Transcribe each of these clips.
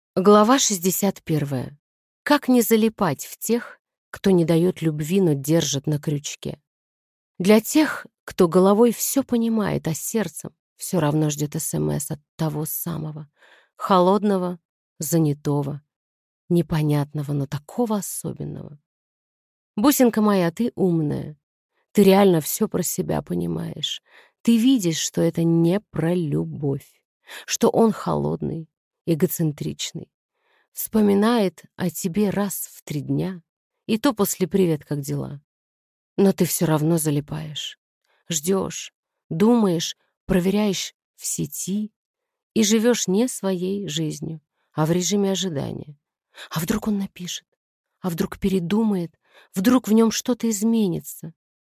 Глава 61. Как не залипать в тех, кто не дает любви, но держит на крючке? Для тех, кто головой все понимает, а сердцем все равно ждет СМС от того самого, холодного, занятого, непонятного, но такого особенного. Бусинка моя, ты умная. Ты реально все про себя понимаешь. Ты видишь, что это не про любовь, что он холодный, эгоцентричный. Вспоминает о тебе раз в 3 дня, и то после «Привет, как дела?». Но ты все равно залипаешь. Ждешь, думаешь, проверяешь в сети и живешь не своей жизнью, а в режиме ожидания. А вдруг он напишет? А вдруг передумает? Вдруг в нем что-то изменится?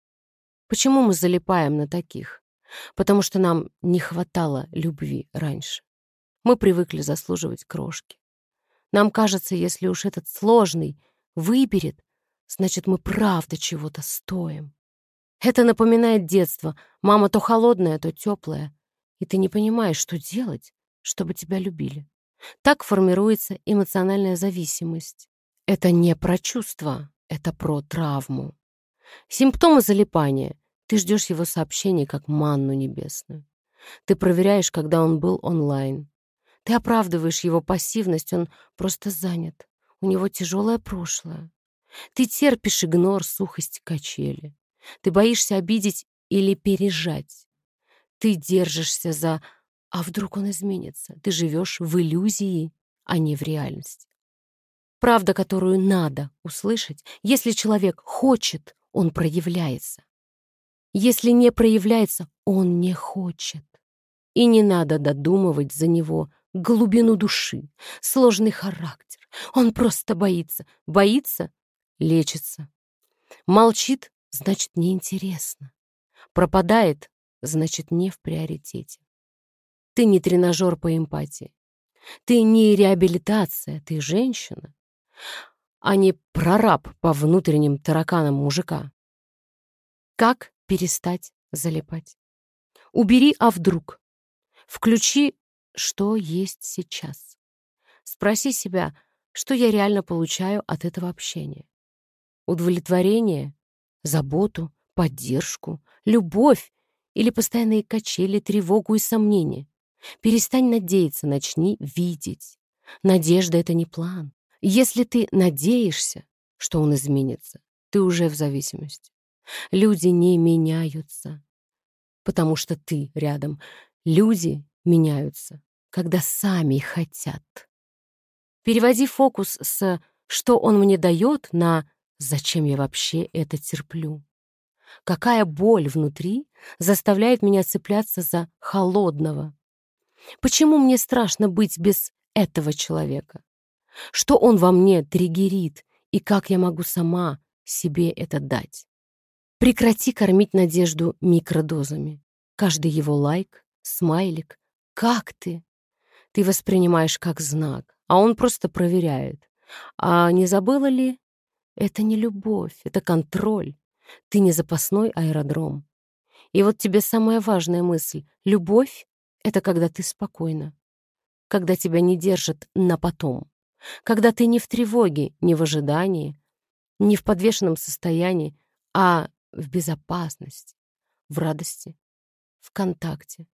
Почему мы залипаем на таких? Потому что нам не хватало любви раньше. Мы привыкли заслуживать крошки. Нам кажется, если уж этот сложный выберет, значит, мы правда чего-то стоим. Это напоминает детство. Мама то холодная, то теплая. И ты не понимаешь, что делать, чтобы тебя любили. Так формируется эмоциональная зависимость. Это не про чувства, это про травму. Симптомы залипания. Ты ждешь его сообщений, как манну небесную. Ты проверяешь, когда он был онлайн. Ты оправдываешь его пассивность, он просто занят. У него тяжелое прошлое. Ты терпишь игнор, сухость, качели. Ты боишься обидеть или пережать. Ты держишься за «а вдруг он изменится?». Ты живешь в иллюзии, а не в реальности. Правда, которую надо услышать, если человек хочет, он проявляется. Если не проявляется, он не хочет. И не надо додумывать за него глубину души, сложный характер. Он просто боится. Боится — лечится. Молчит — значит, неинтересно. Пропадает — значит, не в приоритете. Ты не тренажер по эмпатии. Ты не реабилитация, ты женщина, а не прораб по внутренним тараканам мужика. Как перестать залипать? Убери «а вдруг?». Включи «что есть сейчас?». Спроси себя, что я реально получаю от этого общения. Удовлетворение, заботу, поддержку, любовь или постоянные качели, тревогу и сомнения. Перестань надеяться, начни видеть. Надежда — это не план. Если ты надеешься, что он изменится, ты уже в зависимости. Люди не меняются, потому что ты рядом. Люди меняются, когда сами хотят. Переводи фокус с «что он мне дает» на «зачем я вообще это терплю?». Какая боль внутри заставляет меня цепляться за холодного? Почему мне страшно быть без этого человека? Что он во мне триггерит, и как я могу сама себе это дать? Прекрати кормить надежду микродозами. Каждый его лайк, смайлик. Как ты? Ты воспринимаешь как знак, а он просто проверяет. А не забыла ли? Это не любовь, это контроль. Ты не запасной аэродром. И вот тебе самая важная мысль. Любовь — это когда ты спокойна, когда тебя не держат на потом, когда ты не в тревоге, не в ожидании, не в подвешенном состоянии, а в безопасности, в радости, в контакте.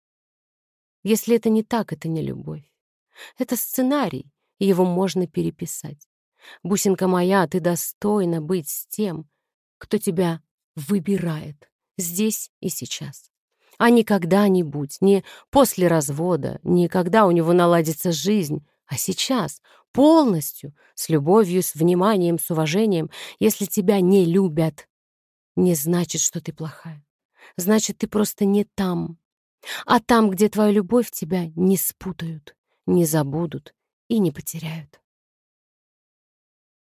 Если это не так, это не любовь. Это сценарий, и его можно переписать. Бусинка моя, ты достойна быть с тем, кто тебя выбирает здесь и сейчас. А не когда-нибудь, не после развода, не когда у него наладится жизнь, а сейчас, полностью, с любовью, с вниманием, с уважением. Если тебя не любят, не значит, что ты плохая. Значит, ты просто не там. А там, где твоя любовь, тебя не спутают, не забудут и не потеряют.